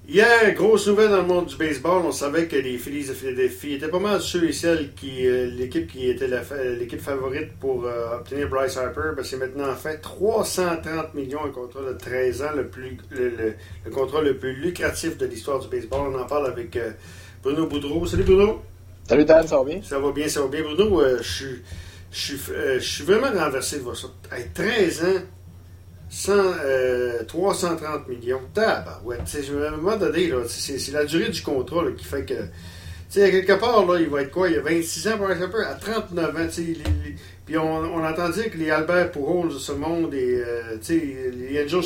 Hier, grosse nouvelle dans le monde du baseball. On savait que les Phillies de Philadelphie étaient pas mal ceux et celles l'équipe qui était l'équipe favorite pour obtenir Bryce Harper. Ben, c'est maintenant fait 330 millions, un contrat de 13 ans, le contrat le plus lucratif de l'histoire du baseball. On en parle avec Bruno Boudreau. Salut Bruno. Salut Dan, ça va bien? Ça va bien, ça va bien. Bruno, je suis vraiment renversé de voir ça. Hey, 13 ans. 330 millions. Ouais. À un moment donné, là, c'est la durée du contrat là, qui fait que. À quelque part, là, il va être quoi? Il y a 26 ans, par exemple, à 39 ans. Puis on entend dire que les Albert Pujols de ce monde et les Angels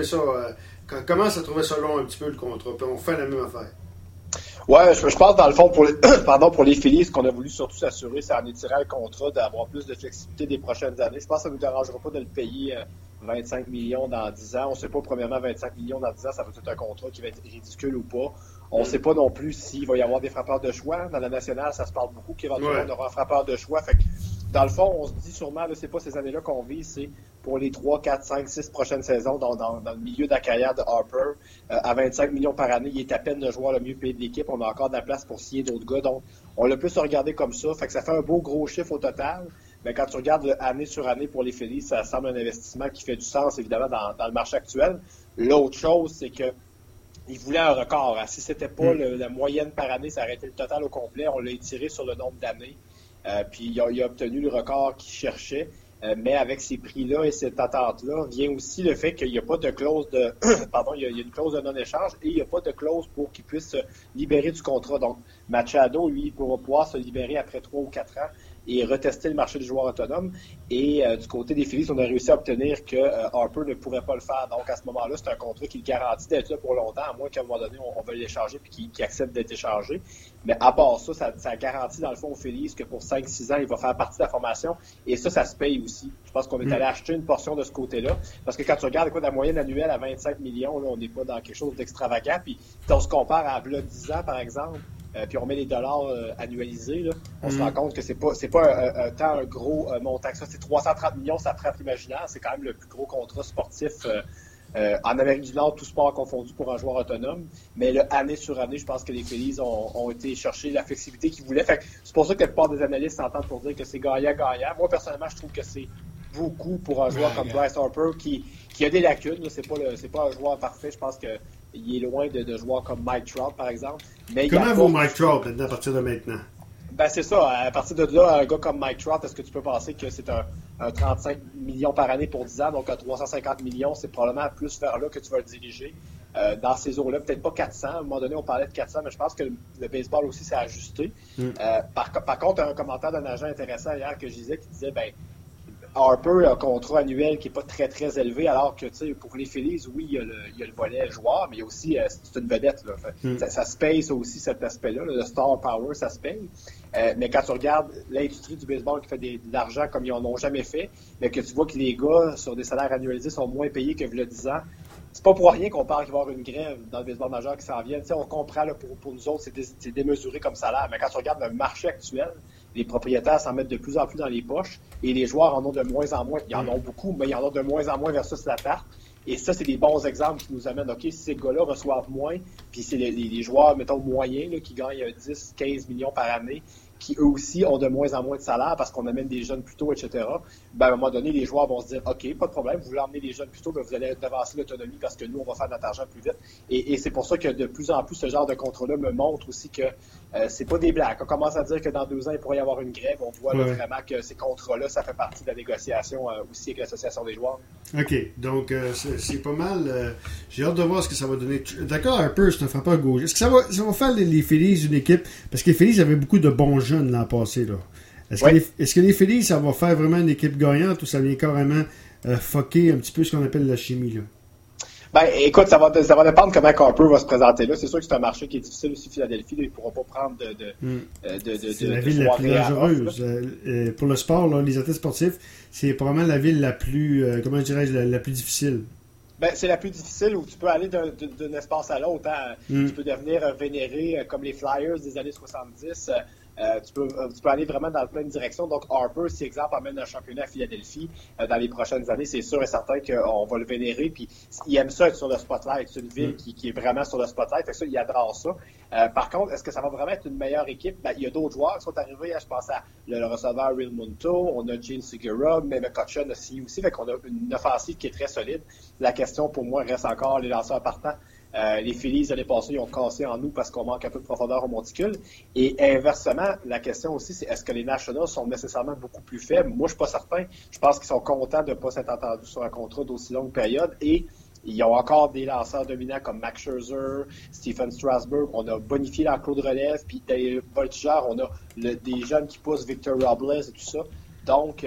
commencent à trouver ça long un petit peu le contrat. Puis on fait la même affaire. Ouais, je pense dans le fond pour les, pour les Phillies, ce qu'on a voulu surtout s'assurer, c'est en étirant le contrat, d'avoir plus de flexibilité des prochaines années. Je pense que ça ne nous dérangera pas de le payer 25 millions dans 10 ans. On ne sait pas, premièrement, 25 millions dans 10 ans, ça va être un contrat qui va être ridicule ou pas. On ne sait pas non plus s'il va y avoir des frappeurs de choix. Dans la nationale, ça se parle beaucoup qu'éventuellement, on aura un frappeur de choix. Fait que, dans le fond, on se dit sûrement, là, c'est pas ces années-là qu'on vise, c'est pour les 3, 4, 5, 6 prochaines saisons dans le milieu de la carrière de Harper. À 25 millions par année, il est à peine le joueur le mieux payé de l'équipe. On a encore de la place pour signer d'autres gars. Donc, on l'a plus regardé comme ça. Fait que ça fait un beau gros chiffre au total. Mais quand tu regardes année sur année pour les Phillies, ça semble un investissement qui fait du sens, évidemment, dans le marché actuel. L'autre chose, c'est que il voulait un record. Si c'était pas la moyenne par année, ça aurait été le total au complet. On l'a étiré sur le nombre d'années. Puis il a obtenu le record qu'il cherchait. Mais avec ces prix-là et cette attente-là, vient aussi le fait qu'il n'y a pas de clause de pardon, il y a une clause de non-échange et il n'y a pas de clause pour qu'il puisse se libérer du contrat. Donc, Machado, lui, il pourra pouvoir se libérer après 3 ou 4 ans et retester le marché du joueur autonome. Et du côté des Phillies, on a réussi à obtenir que Harper ne pourrait pas le faire. Donc, à ce moment-là, c'est un contrat qui le garantit d'être là pour longtemps, à moins qu'à un moment donné, on veuille l'échanger et qu'il accepte d'être échangé. Mais à part ça garantit, dans le fond, aux Phillies que pour 5-6 ans, il va faire partie de la formation. Et ça se paye aussi. Je pense qu'on est allé acheter une portion de ce côté-là. Parce que quand tu regardes la moyenne annuelle à 25 millions, là, on n'est pas dans quelque chose d'extravagant. Puis, si on se compare à 10 ans, par exemple, puis on met les dollars annualisés, là, on se rend compte que c'est pas un gros montant que ça. C'est 330 millions, ça frappe l'imaginaire. C'est quand même le plus gros contrat sportif en Amérique du Nord, tout sport confondu pour un joueur autonome. Mais là, année sur année, je pense que les Phillies ont été chercher la flexibilité qu'ils voulaient. Fait que c'est pour ça que la plupart des analystes s'entendent pour dire que c'est gagnant-gagnant. Moi, personnellement, je trouve que c'est beaucoup pour un joueur comme Bryce Harper qui a des lacunes. C'est pas un joueur parfait. Je pense que il est loin de joueurs comme Mike Trout, par exemple. Mais comment vaut Mike Trout à partir de maintenant? Ben c'est ça. À partir de là, un gars comme Mike Trout, est-ce que tu peux penser que c'est un 35 millions par année pour 10 ans, donc un 350 millions, c'est probablement plus vers là que tu vas le diriger. Dans ces eaux-là, peut-être pas 400. À un moment donné, on parlait de 400, mais je pense que le baseball aussi s'est ajusté. Par contre, un commentaire d'un agent intéressant hier que je disais qui disait, Harper a un contrat annuel qui n'est pas très, très élevé, alors que, tu sais, pour les Phillies, oui, il y a le volet joueur, mais il y a aussi, c'est une vedette, là. Ça se paye, ça aussi, cet aspect-là, le star power, ça se paye. Mais quand tu regardes l'industrie du baseball qui fait de l'argent comme ils en ont jamais fait, mais que tu vois que les gars, sur des salaires annualisés, sont moins payés que le 10 ans, c'est pas pour rien qu'on parle qu'il va y avoir une grève dans le baseball majeur qui s'en vient. Tu sais, on comprend, là, pour nous autres, c'est démesuré comme salaire, mais quand tu regardes le marché actuel, les propriétaires s'en mettent de plus en plus dans les poches et les joueurs en ont de moins en moins. Ils en ont beaucoup, mais ils en ont de moins en moins versus la tarte. Et ça, c'est des bons exemples qui nous amènent, OK, si ces gars-là reçoivent moins, puis c'est les joueurs, mettons, moyens, là, qui gagnent 10, 15 millions par année, qui eux aussi ont de moins en moins de salaire parce qu'on amène des jeunes plus tôt, etc. À un moment donné, les joueurs vont se dire, OK, pas de problème, vous voulez emmener les jeunes plus tôt, vous allez devancer l'autonomie parce que nous, on va faire notre argent plus vite. Et c'est pour ça que de plus en plus, ce genre de contrat-là me montre aussi que c'est pas des blagues. On commence à dire que dans 2 ans, il pourrait y avoir une grève. On voit là, vraiment que ces contrats-là, ça fait partie de la négociation aussi avec l'association des joueurs. OK. Donc, c'est pas mal. J'ai hâte de voir ce que ça va donner. D'accord, Harper, c'est un frappeur gauche. Est-ce que ça va faire les Phillies une équipe? Parce que les Phillies avaient beaucoup de bons jeunes l'an passé, là. Est-ce que les Phillies, ça va faire vraiment une équipe gagnante ou ça vient carrément fucker un petit peu ce qu'on appelle la chimie, là? Écoute, ça va dépendre comment Harper va se présenter là. C'est sûr que c'est un marché qui est difficile aussi, Philadelphie. Là, ils ne pourront pas prendre c'est la ville la plus dangereuse. Pour le sport, là, les athlètes sportifs, c'est probablement la ville la plus, comment dirais-je, la plus difficile. C'est la plus difficile où tu peux aller d'un espace à l'autre. Hein. Tu peux devenir vénéré comme les Flyers des années 70. Tu peux aller vraiment dans plein de directions. Donc, Harper, si exemple amène un championnat à Philadelphie dans les prochaines années, c'est sûr et certain qu'on va le vénérer. Puis, il aime ça être sur le spotlight. C'est une ville qui est vraiment sur le spotlight. Fait que ça, il adore ça. Par contre, est-ce que ça va vraiment être une meilleure équipe? Ben, il y a d'autres joueurs qui sont arrivés. Je pense à le receveur Real Munto, on a Gene Segura, mais McCutcheon aussi. Fait qu'on a une offensive qui est très solide. La question, pour moi, reste encore les lanceurs partants. Les Phillies, l'année passée, ils ont cassé en nous parce qu'on manque un peu de profondeur au monticule. Et inversement, la question aussi, c'est est-ce que les Nationals sont nécessairement beaucoup plus faibles? Moi, je suis pas certain. Je pense qu'ils sont contents de ne pas s'être entendus sur un contrat d'aussi longue période. Et ils ont encore des lanceurs dominants comme Max Scherzer, Stephen Strasburg. On a bonifié l'enclos de relève. Puis des voltigeurs, on a des jeunes qui poussent, Victor Robles et tout ça. Donc,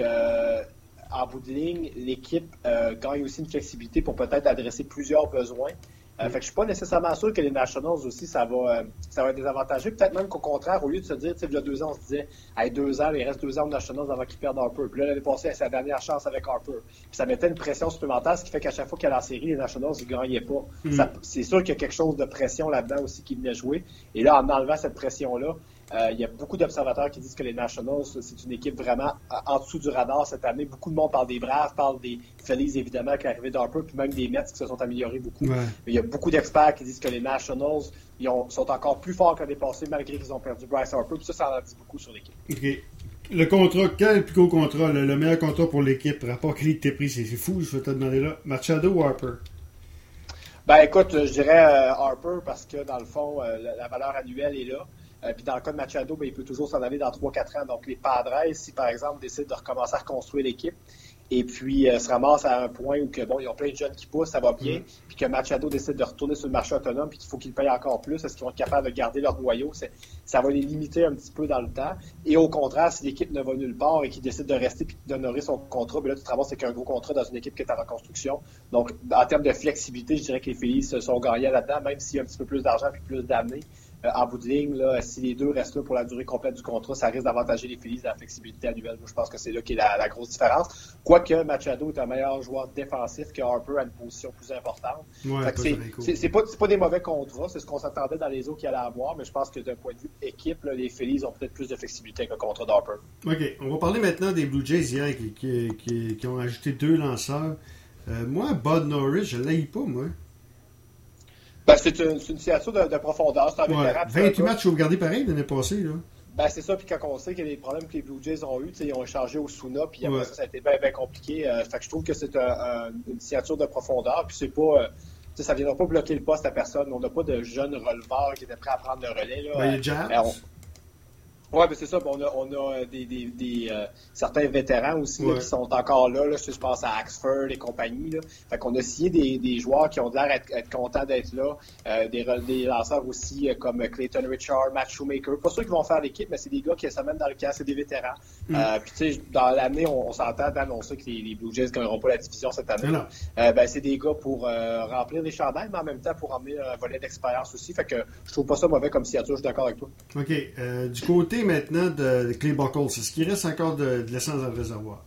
en bout de ligne, l'équipe gagne aussi une flexibilité pour peut-être adresser plusieurs besoins. Fait que je suis pas nécessairement sûr que les Nationals aussi, ça va désavantager. Peut-être même qu'au contraire, au lieu de se dire, tu sais, il y a 2 ans, on se disait, hey, 2 ans, il reste 2 ans aux Nationals avant qu'ils perdent Harper. Puis là, l'année passée, c'est sa dernière chance avec Harper. Puis ça mettait une pression supplémentaire, ce qui fait qu'à chaque fois qu'il y a la série, les Nationals, ils gagnaient pas. C'est sûr qu'il y a quelque chose de pression là-dedans aussi qui venait jouer. Et là, en enlevant cette pression-là, il y a beaucoup d'observateurs qui disent que les Nationals, c'est une équipe vraiment en dessous du radar cette année. Beaucoup de monde parle des Braves, parle des Phillies, évidemment, qui est arrivé d'Harper, puis même des Mets qui se sont améliorés beaucoup. Ouais. Mais il y a beaucoup d'experts qui disent que les Nationals sont encore plus forts que l'année passée, malgré qu'ils ont perdu Bryce Harper. Puis ça en dit beaucoup sur l'équipe. OK. Le contrat, quel est le plus gros contrat, le meilleur contrat pour l'équipe, rapport qualité-prix, c'est fou, je vais te demander là. Machado ou Harper? Ben écoute, je dirais Harper parce que dans le fond, la valeur annuelle est là. Puis dans le cas de Machado, ben, il peut toujours s'en aller dans 3-4 ans. Donc les Padres, si par exemple décident de recommencer à reconstruire l'équipe, et puis se ramassent à un point où ils ont plein de jeunes qui poussent, ça va bien, puis que Machado décide de retourner sur le marché autonome, puis qu'il faut qu'ils payent encore plus, est-ce qu'ils vont être capables de garder leur noyau? Ça va les limiter un petit peu dans le temps. Et au contraire, si l'équipe ne va nulle part et qu'ils décident de rester puis d'honorer son contrat, bien là, tu te ramasses avec un gros contrat dans une équipe qui est en reconstruction. Donc, en termes de flexibilité, je dirais que les Phillies se sont gagnés là-dedans, même s'il y a un petit peu plus d'argent puis plus d'années. En bout de ligne, là, si les deux restent là pour la durée complète du contrat, ça risque d'avantager les Phillies dans la flexibilité annuelle. Moi, je pense que c'est là qu'est la grosse différence. Quoique Machado est un meilleur joueur défensif que Harper à une position plus importante. Ouais, c'est pas des mauvais contrats, c'est ce qu'on s'attendait dans les eaux qu'il allait avoir, mais je pense que d'un point de vue équipe, là, les Phillies ont peut-être plus de flexibilité avec le contrat d'Harper. OK. On va parler maintenant des Blue Jays hier qui ont ajouté 2 lanceurs. Moi, Bud Norris, je ne l'haïs pas, moi. Ben, c'est une signature de profondeur. C'est un vétéran. 28 matchs sauvegardés pareil l'année passée, là. Ben, c'est ça, puis quand on sait qu'il y a des problèmes que les Blue Jays ont eu, ils ont échangé Osuna, puis après ça a été bien compliqué. Fait que je trouve que c'est une signature de profondeur, puis c'est pas... ça ne viendra pas bloquer le poste à personne. On n'a pas de jeunes releveurs qui étaient prêts à prendre le relais. Là. Ben, il y a Jazz. Oui, mais c'est ça. On a certains vétérans aussi là, qui sont encore là. Je pense à Axford et compagnie. Là. Fait qu'on a signé des joueurs qui ont l'air être contents d'être là. Des lanceurs aussi comme Clayton Richard, Matt Shoemaker. Pas sûr qu'ils vont faire l'équipe, mais c'est des gars qui se mettent dans le cas, c'est des vétérans. Puis tu sais, dans l'année, on s'entend d'annoncer que les Blue Jays ne gagneront pas la division cette année. Ben, c'est des gars pour remplir les chandails, mais en même temps pour emmener un volet d'expérience aussi. Fait que je trouve pas ça mauvais comme signature, je suis d'accord avec toi. OK. Du côté maintenant de Clay Buchholz, est-ce qu'il reste encore de l'essence dans le réservoir?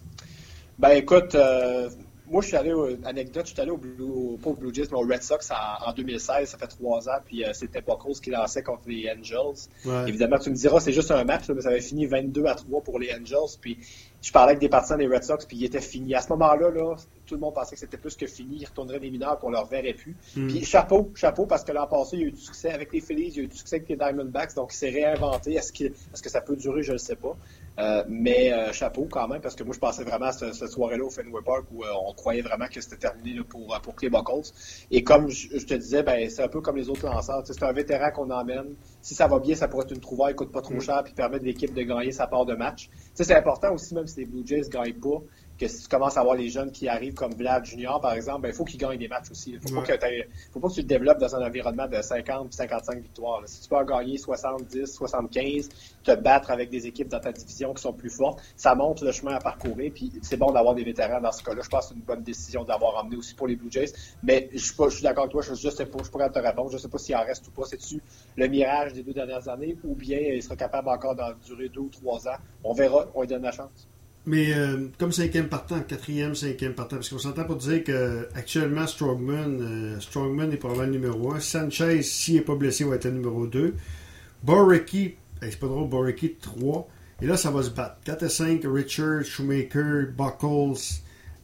Ben écoute, moi je suis allé, anecdote, je suis allé pas aux Blue Jays, mais aux Red Sox en 2016, ça fait 3 ans, puis c'était Buchholz qui lançait contre les Angels. Ouais. Évidemment, tu me diras, c'est juste un match, là, mais ça avait fini 22-3 pour les Angels, puis je parlais avec des partisans des Red Sox, puis il était fini. À ce moment-là, tout le monde pensait que c'était plus que fini. Ils retourneraient les mineurs pour leur verrait plus. Puis chapeau, parce que l'an passé, il y a eu du succès avec les Phillies, il y a eu du succès avec les Diamondbacks, donc il s'est réinventé. Est-ce que ça peut durer? Je ne sais pas. Mais chapeau quand même, parce que moi, je pensais vraiment à cette soirée-là au Fenway Park où on croyait vraiment que c'était terminé là, pour Clay Buchholz. Et comme je te disais, ben c'est un peu comme les autres lanceurs. C'est un vétéran qu'on emmène. Si ça va bien, ça pourrait être une trouvaille, coûte pas trop cher, puis permettre à l'équipe de gagner sa part de match. C'est important aussi, même si les Blue Jays ne gagnent pas, que si tu commences à avoir les jeunes qui arrivent comme Vlad Junior, par exemple, il faut qu'ils gagnent des matchs aussi. Il faut pas que tu te développes dans un environnement de 50 55 victoires. Là. Si tu peux en gagner 70, 75, te battre avec des équipes dans ta division qui sont plus fortes, ça montre le chemin à parcourir. Puis c'est bon d'avoir des vétérans dans ce cas-là. Je pense que c'est une bonne décision d'avoir emmené aussi pour les Blue Jays. Mais je suis d'accord avec toi, je sais pas, je pourrais te répondre. Je sais pas s'il en reste ou pas. C'est-tu le mirage des 2 dernières années ou bien il sera capable encore d'en durer 2 ou 3 ans? On verra, on lui donne la chance. Mais comme 5e partant, 4e, 5e partant, parce qu'on s'entend pour dire qu'actuellement, Strongman est probablement le numéro 1. Sanchez, s'il n'est pas blessé, va être le numéro 2. Borucki c'est pas drôle, Boricki 3. Et là, ça va se battre. 4 et 5, Richard, Shoemaker, Buckles.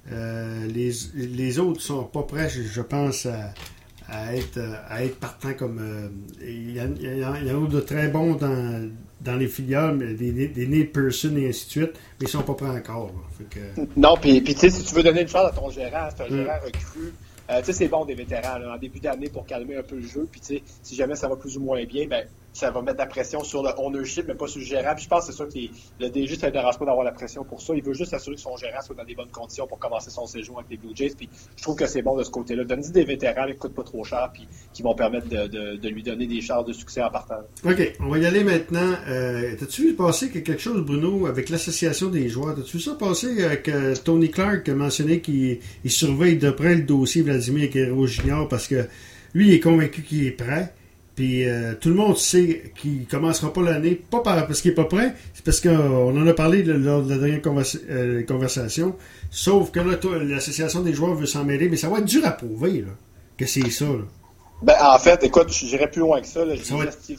Les autres sont pas prêts, je pense, à être partants comme. Il y en a de très bons dans les filiales, mais des Neil Pearson et ainsi de suite, mais ils sont pas prêts encore. Non, puis tu sais, si tu veux donner une chance à ton gérant, c'est un gérant recru. Tu sais, c'est bon des vétérans là, en début d'année pour calmer un peu le jeu. Puis tu sais, si jamais ça va plus ou moins bien, ben ça va mettre la pression sur le ownership, mais pas sur le gérant. Puis je pense que c'est sûr que le DG, ça ne dérange pas d'avoir la pression pour ça. Il veut juste s'assurer que son gérant soit dans des bonnes conditions pour commencer son séjour avec les Blue Jays. Puis je trouve que c'est bon de ce côté-là. Donne-lui des vétérans qui ne coûtent pas trop cher puis qui vont permettre de lui donner des chances de succès en partant. OK, on va y aller maintenant. T'as-tu vu passer quelque chose, Bruno, avec l'association des joueurs? T'as-tu vu ça passer avec Tony Clark qui a mentionné qu'il surveille de près le dossier Vladimir Guerrero Jr. parce que lui, il est convaincu qu'il est prêt. Puis tout le monde sait qu'il ne commencera pas l'année, pas parce qu'il n'est pas prêt, c'est parce qu'on en a parlé lors de la dernière conversation. Sauf que là, l'association des joueurs veut s'en mêler, mais ça va être dur à prouver là, que c'est ça. Là. Ben, en fait, écoute, j'irai plus loin que ça. Là. Je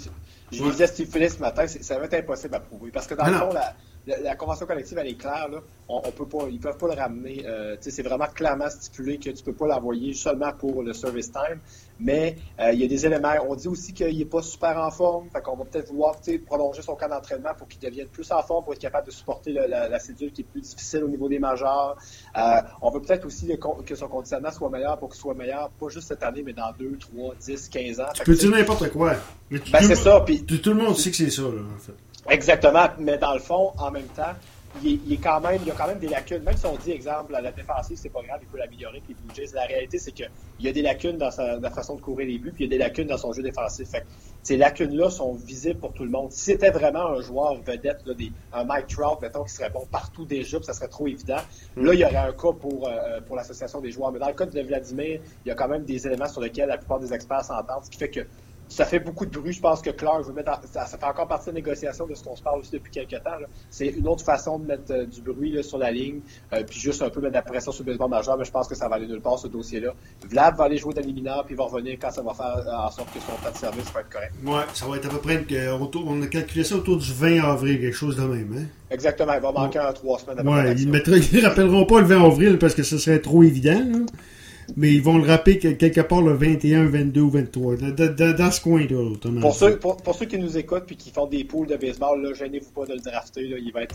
disais à Steve Phillips ce matin, ça va être impossible à prouver. Parce que dans le fond, la convention collective, elle est claire. Là. On peut pas, ils ne peuvent pas le ramener. C'est vraiment clairement stipulé que tu ne peux pas l'envoyer seulement pour le service time. Mais il y a des éléments. On dit aussi qu'il n'est pas super en forme. Fait qu'on va peut-être vouloir prolonger son camp d'entraînement pour qu'il devienne plus en forme, pour être capable de supporter la cédule qui est plus difficile au niveau des majeurs. On veut peut-être aussi que son conditionnement soit meilleur pour qu'il soit meilleur, pas juste cette année, mais dans 2, 3, 10, 15 ans. Tu peux dire n'importe quoi. Mais c'est ça. Puis, tout le monde sait que c'est ça, là, en fait. Exactement, mais dans le fond, en même temps, il y a quand même des lacunes. Même si on dit, exemple, la défensive, c'est pas grave, il peut l'améliorer avec les Blue Jays. La réalité, c'est qu'il y a des lacunes dans la façon de courir les buts, puis il y a des lacunes dans son jeu défensif. Fait que ces lacunes-là sont visibles pour tout le monde. Si c'était vraiment un joueur vedette, là, un Mike Trout, mettons, qui serait bon partout déjà, puis ça serait trop évident, là, il y aurait un cas pour l'association des joueurs. Mais dans le cas de Vladimir, il y a quand même des éléments sur lesquels la plupart des experts s'entendent, ce qui fait que ça fait beaucoup de bruit. Je pense que Clark veut mettre ça fait encore partie de la négociation de ce qu'on se parle aussi depuis quelques temps. Là. C'est une autre façon de mettre du bruit là, sur la ligne, puis juste un peu mettre de la pression sur le baseball majeur, mais je pense que ça va aller nulle part, ce dossier-là. Vlad va aller jouer dans les mineurs, puis il va revenir quand ça va faire en sorte que son temps de service va être correct. Ouais, ça va être à peu près on a calculé ça autour du 20 avril, quelque chose de même. Hein? Exactement, il va manquer 3 semaines après. Ouais, ils ne rappelleront pas le 20 avril parce que ce serait trop évident. Là. Mais ils vont le rappeler quelque part le 21, 22 ou 23, dans ce coin-là. Pour ceux qui nous écoutent et qui font des poules de baseball, là, gênez-vous pas de le drafter. Là, il va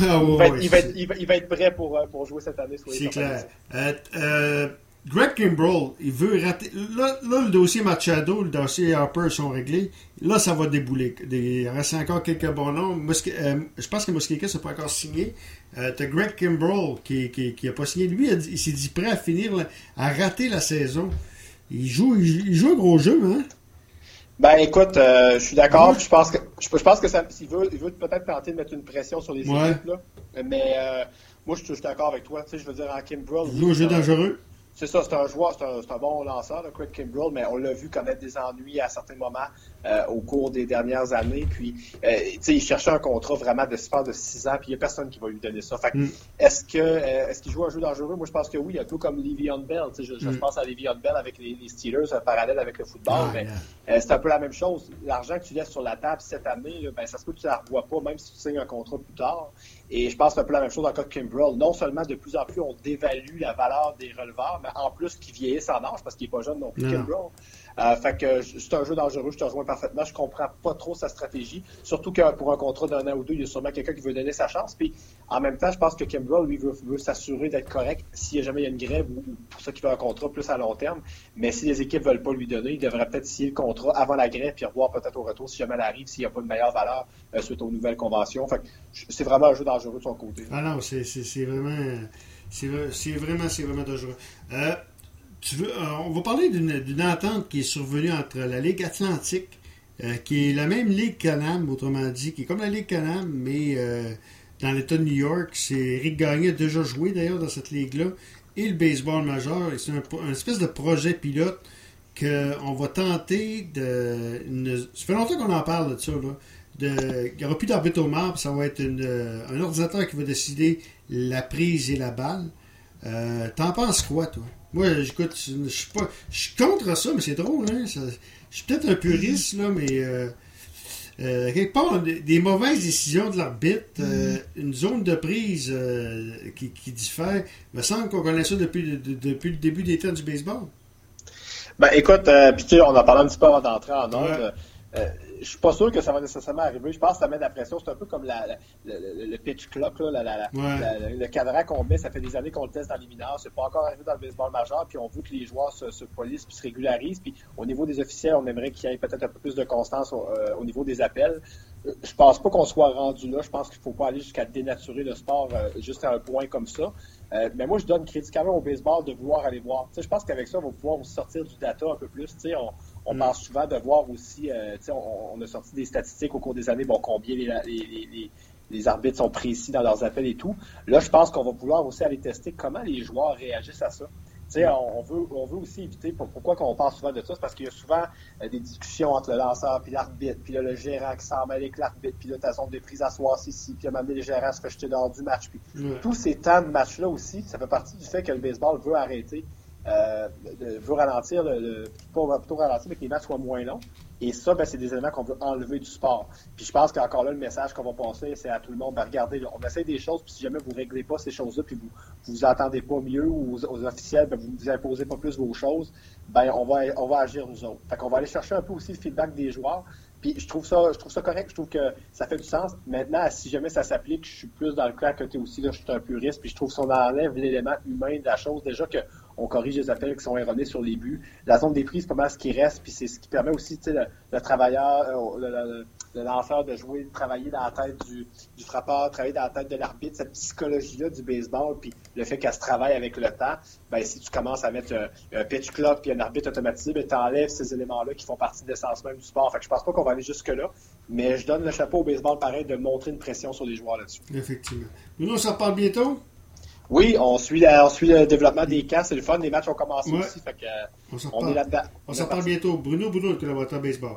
être prêt pour jouer cette année. C'est clair. Greg Kimbrell, il veut rater. Là, le dossier Machado, le dossier Harper sont réglés. Là, ça va débouler. Il reste encore quelques bons noms. Je pense que Mosqueda n'a pas encore signé. T'as Greg Kimbrell qui n'a pas signé. Lui, il s'est dit prêt à finir, à rater la saison. Il joue un gros jeu, hein? Ben écoute, je suis d'accord. Ouais. Je pense que ça, il veut peut-être tenter de mettre une pression sur les équipes, là. Mais moi, je suis d'accord avec toi. Tu sais, je veux dire, en Kimbrell. Il joue un jeu dangereux. C'est ça, c'est un joueur, c'est un bon lanceur, le Craig Kimbrell, mais on l'a vu connaître des ennuis à certains moments au cours des dernières années. Puis, tu sais, il cherchait un contrat vraiment de 6 ans, puis il n'y a personne qui va lui donner ça. Fait que, est-ce qu'il joue un jeu dangereux? Moi, je pense que oui, un peu comme Le'Veon Bell. Tu sais, je pense à Le'Veon Bell avec les Steelers, un parallèle avec le football, mais c'est un peu la même chose. L'argent que tu laisses sur la table cette année, là, ben, ça se peut que tu ne la revois pas, même si tu signes un contrat plus tard. Et je pense que c'est un peu la même chose dans le cas de Kimbrell. Non seulement, de plus en plus, on dévalue la valeur des releveurs, mais en plus, qu'ils vieillissent en âge, parce qu'il n'est pas jeune non plus, Kimbrell. Fait que c'est un jeu dangereux, je te rejoins parfaitement. Je comprends pas trop sa stratégie. Surtout que pour un contrat d'un an ou deux, il y a sûrement quelqu'un qui veut donner sa chance. Puis en même temps, je pense que Kimbrell, lui, veut s'assurer d'être correct s'il jamais il y a une grève ou pour ça qu'il veut un contrat plus à long terme. Mais si les équipes veulent pas lui donner, il devrait peut-être signer le contrat avant la grève puis revoir peut-être au retour si jamais elle arrive, s'il n'y a pas de meilleure valeur suite aux nouvelles conventions. Fait que c'est vraiment un jeu dangereux de son côté. Ah non, c'est vraiment dangereux. On va parler d'une entente qui est survenue entre la Ligue Atlantique, qui est la même Ligue Canam, autrement dit, qui est comme la Ligue Canam, mais dans l'État de New York. C'est Rick Gagné a déjà joué d'ailleurs dans cette ligue-là, et le baseball majeur. Et c'est un espèce de projet pilote qu'on va tenter ça fait longtemps qu'on en parle de ça, là. Il n'y aura plus d'arbitre au marbre, ça va être un ordinateur qui va décider la prise et la balle. T'en penses quoi, toi? Moi, écoute, je suis contre ça, mais c'est drôle, hein? Je suis peut-être un puriste, là, mais quelque part, des mauvaises décisions de l'arbitre, une zone de prise qui diffère. Il me semble qu'on connaît ça depuis le début des temps du baseball. Ben écoute, puis tu sais, on en parlait un petit peu avant d'entrer en ordre. Je suis pas sûr que ça va nécessairement arriver. Je pense que ça met de la pression. C'est un peu comme le pitch clock, là, le cadran qu'on met. Ça fait des années qu'on le teste dans les mineurs. C'est pas encore arrivé dans le baseball majeur. Puis on veut que les joueurs se polissent puis se régularisent. Puis au niveau des officiels, on aimerait qu'il y ait peut-être un peu plus de constance au niveau des appels. Je pense pas qu'on soit rendu là. Je pense qu'il faut pas aller jusqu'à dénaturer le sport juste à un point comme ça. Mais moi, je donne crédit quand même au baseball de vouloir aller voir. Je pense qu'avec ça, on va pouvoir aussi sortir du data un peu plus. On parle souvent de voir aussi, on a sorti des statistiques au cours des années, combien les arbitres sont précis dans leurs appels et tout. Là, je pense qu'on va pouvoir aussi aller tester comment les joueurs réagissent à ça. On veut aussi éviter, pourquoi qu'on parle souvent de ça, c'est parce qu'il y a souvent des discussions entre le lanceur puis l'arbitre, puis là, le gérant qui s'en mêle avec l'arbitre, puis là, ta zone de prise à soir ici, puis à un moment donné, le gérant se fait jeter dehors du match. Puis tous ces temps de match-là aussi, ça fait partie du fait que le baseball veut arrêter. Veut ralentir, plutôt ralentir, mais que les matchs soient moins longs. Et ça, c'est des éléments qu'on veut enlever du sport. Puis je pense qu'encore là, le message qu'on va passer, c'est à tout le monde, regardez, là, on essaie des choses, puis si jamais vous ne réglez pas ces choses-là, puis vous entendez pas mieux, ou aux officiels, vous ne vous imposez pas plus vos choses, on va agir nous autres. Fait qu'on va aller chercher un peu aussi le feedback des joueurs. Puis je trouve ça correct, je trouve que ça fait du sens. Maintenant, si jamais ça s'applique, je suis plus dans le cas que tu es aussi, là, je suis un puriste, puis je trouve qu'on enlève l'élément humain de la chose. Déjà qu'on corrige les appels qui sont erronés sur les buts. La zone des prises, c'est pas mal ce qui reste, puis c'est ce qui permet aussi le travailleur, le lanceur de jouer, de travailler dans la tête du frappeur, travailler dans la tête de l'arbitre, cette psychologie-là du baseball, puis le fait qu'elle se travaille avec le temps. Si tu commences à mettre un pitch clock puis un arbitre automatisé, tu enlèves ces éléments-là qui font partie de l'essence même du sport. Fait que je pense pas qu'on va aller jusque-là, mais je donne le chapeau au baseball pareil de montrer une pression sur les joueurs là-dessus. Effectivement. Nous, on s'en reparle bientôt? Oui, on suit le développement des camps, c'est le fun, les matchs ont commencé aussi, fait que on est là-dedans. On s'en reparle bientôt. Bruno, le collaborateur baseball.